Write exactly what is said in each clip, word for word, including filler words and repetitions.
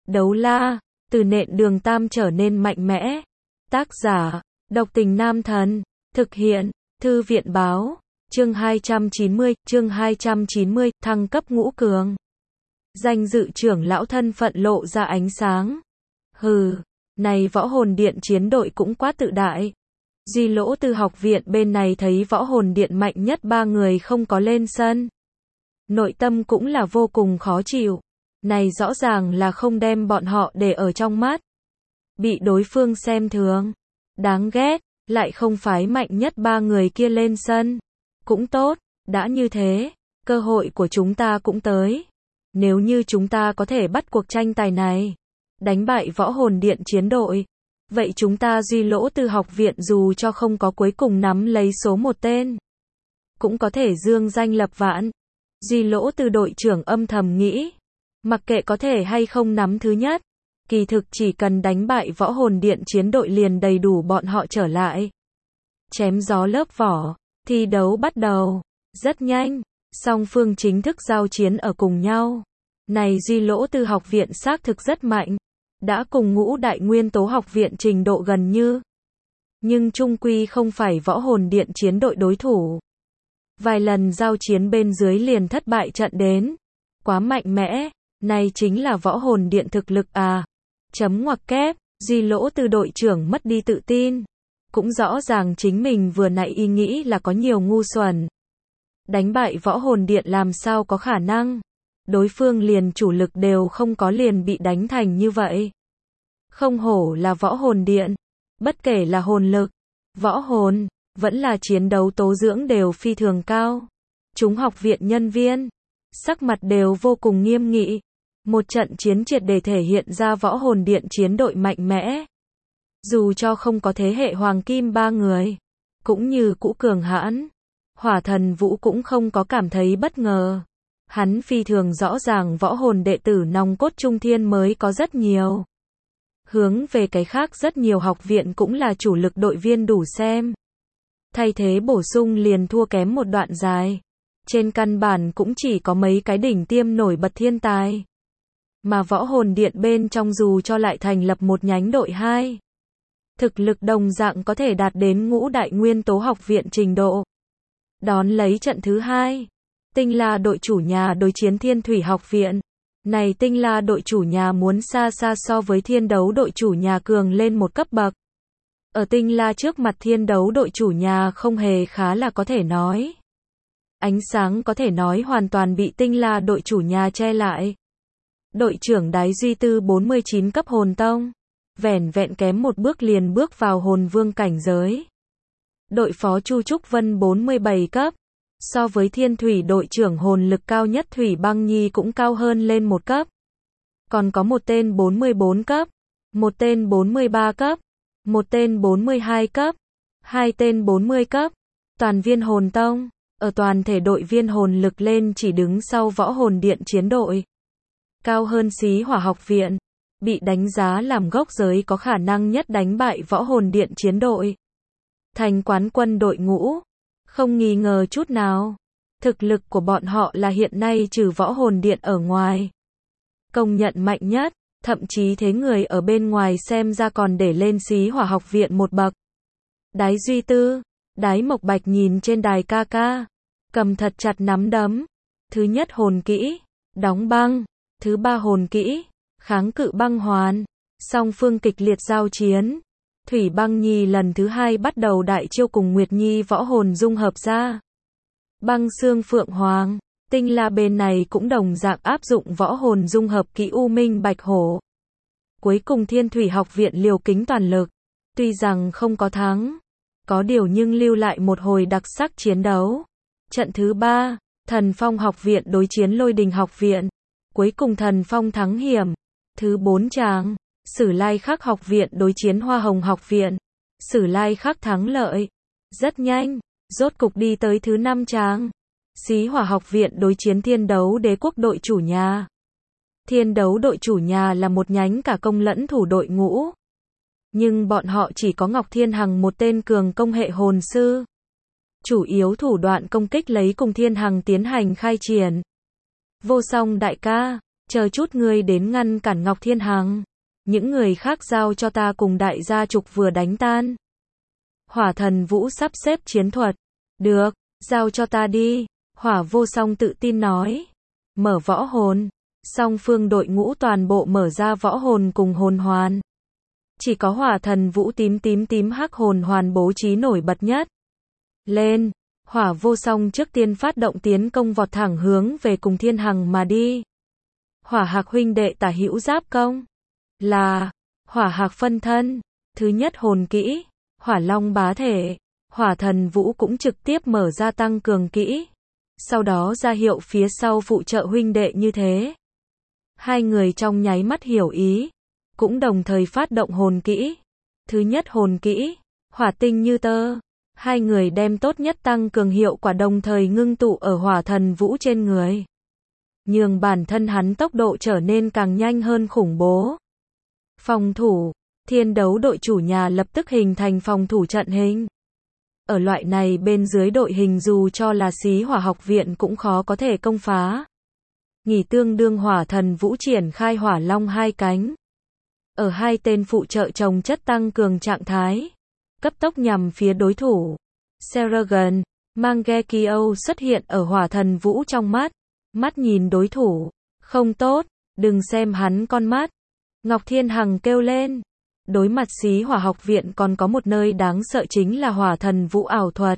Đấu la, từ nện đường tam trở nên mạnh mẽ. Tác giả, Độc Tình Nam Thần. Thực hiện, Thư viện báo. Chương hai trăm chín mươi, chương hai trăm chín mươi, thăng cấp ngũ cường. Danh dự trưởng lão thân phận lộ ra ánh sáng. Hừ, này võ hồn điện chiến đội cũng quá tự đại. Duy Lỗ từ học viện bên này thấy võ hồn điện mạnh nhất ba người không có lên sân. Nội tâm cũng là vô cùng khó chịu. Này rõ ràng là không đem bọn họ để ở trong mắt. Bị đối phương xem thường. Đáng ghét, lại không phái mạnh nhất ba người kia lên sân. Cũng tốt, đã như thế, cơ hội của chúng ta cũng tới. Nếu như chúng ta có thể bắt cuộc tranh tài này, đánh bại võ hồn điện chiến đội, vậy chúng ta Duy Lỗ từ học viện dù cho không có cuối cùng nắm lấy số một tên, cũng có thể dương danh lập vạn. Duy Lỗ từ đội trưởng âm thầm nghĩ, mặc kệ có thể hay không nắm thứ nhất, kỳ thực chỉ cần đánh bại võ hồn điện chiến đội liền đầy đủ bọn họ trở lại. Chém gió lớp vỏ, thi đấu bắt đầu. Rất nhanh, song phương chính thức giao chiến ở cùng nhau. Này Duy Lỗ từ học viện xác thực rất mạnh, đã cùng ngũ đại nguyên tố học viện trình độ gần như. Nhưng chung quy không phải võ hồn điện chiến đội đối thủ. Vài lần giao chiến bên dưới liền thất bại trận đến. Quá mạnh mẽ, này chính là võ hồn điện thực lực à. Chấm ngoặc kép, Duy Lỗ từ đội trưởng mất đi tự tin. Cũng rõ ràng chính mình vừa nãy ý nghĩ là có nhiều ngu xuẩn. Đánh bại võ hồn điện làm sao có khả năng. Đối phương liền chủ lực đều không có liền bị đánh thành như vậy. Không hổ là võ hồn điện. Bất kể là hồn lực, võ hồn, vẫn là chiến đấu tố dưỡng đều phi thường cao. Chúng học viện nhân viên, sắc mặt đều vô cùng nghiêm nghị. Một trận chiến triệt để thể hiện ra võ hồn điện chiến đội mạnh mẽ. Dù cho không có thế hệ hoàng kim ba người, cũng như cũ cường hãn. Hỏa Thần Vũ cũng không có cảm thấy bất ngờ. Hắn phi thường rõ ràng võ hồn đệ tử nòng cốt trung thiên mới có rất nhiều. Hướng về cái khác rất nhiều học viện cũng là chủ lực đội viên đủ xem. Thay thế bổ sung liền thua kém một đoạn dài. Trên căn bản cũng chỉ có mấy cái đỉnh tiêm nổi bật thiên tài. Mà võ hồn điện bên trong dù cho lại thành lập một nhánh đội hai. Thực lực đồng dạng có thể đạt đến ngũ đại nguyên tố học viện trình độ. Đón lấy trận thứ hai. Tinh La đội chủ nhà đối chiến Thiên Thủy học viện. Này Tinh La đội chủ nhà muốn xa xa so với Thiên Đấu đội chủ nhà cường lên một cấp bậc. Ở Tinh La trước mặt Thiên Đấu đội chủ nhà không hề khá là có thể nói. Ánh sáng có thể nói hoàn toàn bị Tinh La đội chủ nhà che lại. Đội trưởng Đái Duy Tư bốn mươi chín cấp hồn tông. Vẻn vẹn kém một bước liền bước vào hồn vương cảnh giới. Đội phó Chu Trúc Vân bốn mươi bảy cấp. So với Thiên Thủy đội trưởng hồn lực cao nhất Thủy Băng Nhi cũng cao hơn lên một cấp. Còn có một tên bốn mươi bốn cấp, một tên bốn mươi ba cấp, một tên bốn mươi hai cấp, hai tên bốn mươi cấp. Toàn viên hồn tông, ở toàn thể đội viên hồn lực lên chỉ đứng sau võ hồn điện chiến đội. Cao hơn Xí Hỏa học viện, bị đánh giá làm gốc giới có khả năng nhất đánh bại võ hồn điện chiến đội. Thành quán quân đội ngũ. Không nghi ngờ chút nào. Thực lực của bọn họ là hiện nay trừ võ hồn điện ở ngoài. Công nhận mạnh nhất, thậm chí thế người ở bên ngoài xem ra còn để lên Xí Hỏa học viện một bậc. Đái Duy Tư, Đái Mộc Bạch nhìn trên đài ca ca. Cầm thật chặt nắm đấm. Thứ nhất hồn kỹ, đóng băng. Thứ ba hồn kỹ, kháng cự băng hoàn. Song phương kịch liệt giao chiến. Thủy Băng Nhi lần thứ hai bắt đầu đại chiêu cùng Nguyệt Nhi võ hồn dung hợp ra. Băng xương Phượng Hoàng, Tinh La bên này cũng đồng dạng áp dụng võ hồn dung hợp kỹ U Minh Bạch Hổ. Cuối cùng Thiên Thủy học viện liều kính toàn lực. Tuy rằng không có thắng, có điều nhưng lưu lại một hồi đặc sắc chiến đấu. Trận thứ ba, Thần Phong học viện đối chiến Lôi Đình học viện. Cuối cùng Thần Phong thắng hiểm. Thứ bốn tràng. Sử Lai Khắc học viện đối chiến Hoa Hồng học viện. Sử Lai Khắc thắng lợi. Rất nhanh, rốt cục đi tới thứ năm tràng. Xí Hỏa học viện đối chiến Thiên Đấu đế quốc đội chủ nhà. Thiên Đấu đội chủ nhà là một nhánh cả công lẫn thủ đội ngũ. Nhưng bọn họ chỉ có Ngọc Thiên Hằng một tên cường công hệ hồn sư. Chủ yếu thủ đoạn công kích lấy cùng Thiên Hằng tiến hành khai triển. Vô Song đại ca, chờ chút ngươi đến ngăn cản Ngọc Thiên Hằng. Những người khác giao cho ta cùng đại gia trục vừa đánh tan. Hỏa Thần Vũ sắp xếp chiến thuật. Được, giao cho ta đi. Hỏa Vô Song tự tin nói. Mở võ hồn. Song phương đội ngũ toàn bộ mở ra võ hồn cùng hồn hoàn. Chỉ có Hỏa Thần Vũ tím tím tím hắc hồn hoàn bố trí nổi bật nhất. Lên, Hỏa Vô Song trước tiên phát động tiến công vọt thẳng hướng về cùng Thiên Hằng mà đi. Hỏa Hạc huynh đệ tả hữu giáp công. Là, Hỏa Hạc phân thân. Thứ nhất hồn kỹ, Hỏa Long bá thể. Hỏa Thần Vũ cũng trực tiếp mở ra tăng cường kỹ. Sau đó ra hiệu phía sau phụ trợ huynh đệ như thế. Hai người trong nháy mắt hiểu ý. Cũng đồng thời phát động hồn kỹ. Thứ nhất hồn kỹ, Hỏa Tinh như tơ. Hai người đem tốt nhất tăng cường hiệu quả đồng thời ngưng tụ ở Hỏa Thần Vũ trên người. Nhường bản thân hắn tốc độ trở nên càng nhanh hơn khủng bố. Phòng thủ, Thiên Đấu đội chủ nhà lập tức hình thành phòng thủ trận hình. Ở loại này bên dưới đội hình dù cho là Xí Hỏa học viện cũng khó có thể công phá. Nghỉ tương đương Hỏa Thần Vũ triển khai Hỏa Long hai cánh. Ở hai tên phụ trợ chồng chất tăng cường trạng thái. Cấp tốc nhằm phía đối thủ. Seragon, Mangekyo xuất hiện ở Hỏa Thần Vũ trong mắt. Mắt nhìn đối thủ. Không tốt, đừng xem hắn con mắt. Ngọc Thiên Hằng kêu lên. Đối mặt Xí Hỏa học viện còn có một nơi đáng sợ chính là Hỏa Thần Vũ ảo thuật.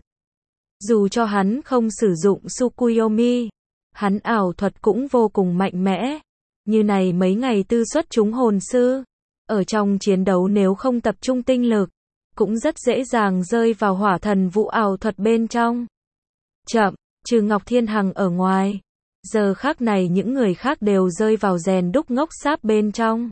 Dù cho hắn không sử dụng Tsukuyomi, hắn ảo thuật cũng vô cùng mạnh mẽ. Như này mấy ngày tư xuất chúng hồn sư. Ở trong chiến đấu nếu không tập trung tinh lực, cũng rất dễ dàng rơi vào Hỏa Thần Vũ ảo thuật bên trong. Chậm, trừ Ngọc Thiên Hằng ở ngoài. Giờ khắc này những người khác đều rơi vào rèn đúc ngốc sáp bên trong.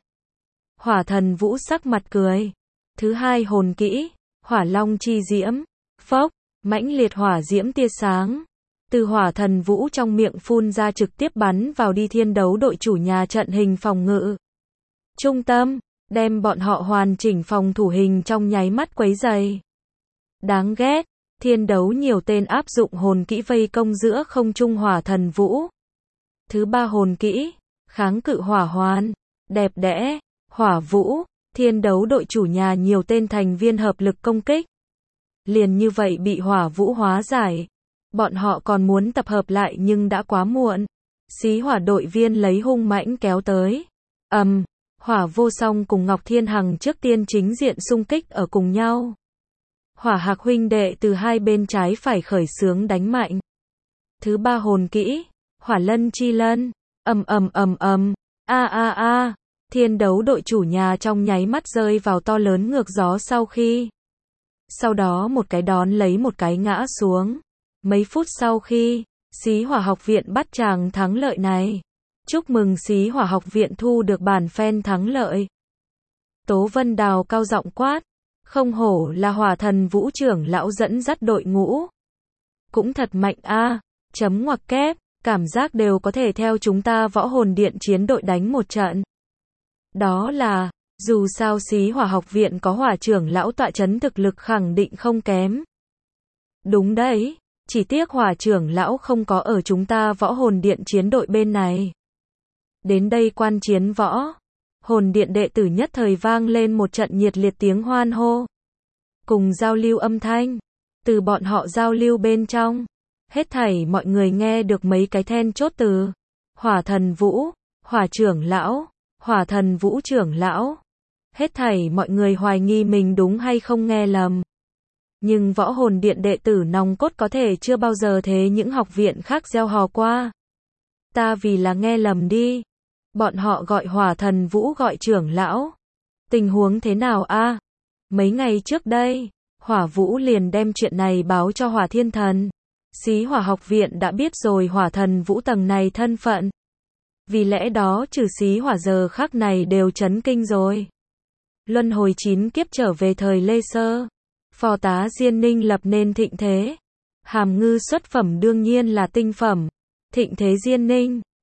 Hỏa Thần Vũ sắc mặt cười. Thứ hai hồn kỹ, Hỏa Long chi diễm. Phốc, mãnh liệt hỏa diễm tia sáng. Từ Hỏa Thần Vũ trong miệng phun ra trực tiếp bắn vào đi Thiên Đấu đội chủ nhà trận hình phòng ngự. Trung tâm, đem bọn họ hoàn chỉnh phòng thủ hình trong nháy mắt quấy dày. Đáng ghét, Thiên Đấu nhiều tên áp dụng hồn kỹ vây công giữa không trung Hỏa Thần Vũ. Thứ ba hồn kỹ, kháng cự hỏa hoàn. Đẹp đẽ, Hỏa Vũ, Thiên Đấu đội chủ nhà nhiều tên thành viên hợp lực công kích. Liền như vậy bị Hỏa Vũ hóa giải. Bọn họ còn muốn tập hợp lại nhưng đã quá muộn. Xí Hỏa đội viên lấy hung mãnh kéo tới. Ầm, um, Hỏa Vô Song cùng Ngọc Thiên Hằng trước tiên chính diện xung kích ở cùng nhau. Hỏa Hạc huynh đệ từ hai bên trái phải khởi xướng đánh mạnh. Thứ ba hồn kỹ, Hỏa Lân chi lân. Ầm ầm ầm ầm, a a a. Thiên Đấu đội chủ nhà trong nháy mắt rơi vào to lớn ngược gió sau khi. Sau đó một cái đón lấy một cái ngã xuống. Mấy phút sau khi, Xí Hỏa học viện bắt chàng thắng lợi này. Chúc mừng Xí Hỏa học viện thu được bản phen thắng lợi. Tố Vân Đào cao giọng quát. Không hổ là Hỏa Thần Vũ trưởng lão dẫn dắt đội ngũ. Cũng thật mạnh a. Chấm ngoặc kép, cảm giác đều có thể theo chúng ta võ hồn điện chiến đội đánh một trận. Đó là, dù sao Xí Hỏa học viện có Hỏa trưởng lão tọa chấn thực lực khẳng định không kém. Đúng đấy, chỉ tiếc Hỏa trưởng lão không có ở chúng ta võ hồn điện chiến đội bên này. Đến đây quan chiến võ hồn điện đệ tử nhất thời vang lên một trận nhiệt liệt tiếng hoan hô. Cùng giao lưu âm thanh, từ bọn họ giao lưu bên trong, hết thảy mọi người nghe được mấy cái then chốt từ. Hỏa Thần Vũ, Hỏa trưởng lão, Hỏa Thần Vũ trưởng lão. Hết thảy mọi người hoài nghi mình đúng hay không nghe lầm. Nhưng võ hồn điện đệ tử nòng cốt có thể chưa bao giờ thế những học viện khác gieo hò qua. Ta vì là nghe lầm đi. Bọn họ gọi Hỏa Thần Vũ gọi trưởng lão. Tình huống thế nào a? Mấy ngày trước đây, Hỏa Vũ liền đem chuyện này báo cho Hỏa Thiên Thần. Xí Hỏa học viện đã biết rồi Hỏa Thần Vũ tầng này thân phận. Vì lẽ đó trừ Xí Hỏa giờ khắc này đều chấn kinh rồi. Luân hồi chín kiếp trở về thời Lê Sơ. Phò tá Diên Ninh lập nên thịnh thế. Hàm Ngư xuất phẩm đương nhiên là tinh phẩm. Thịnh thế Diên Ninh.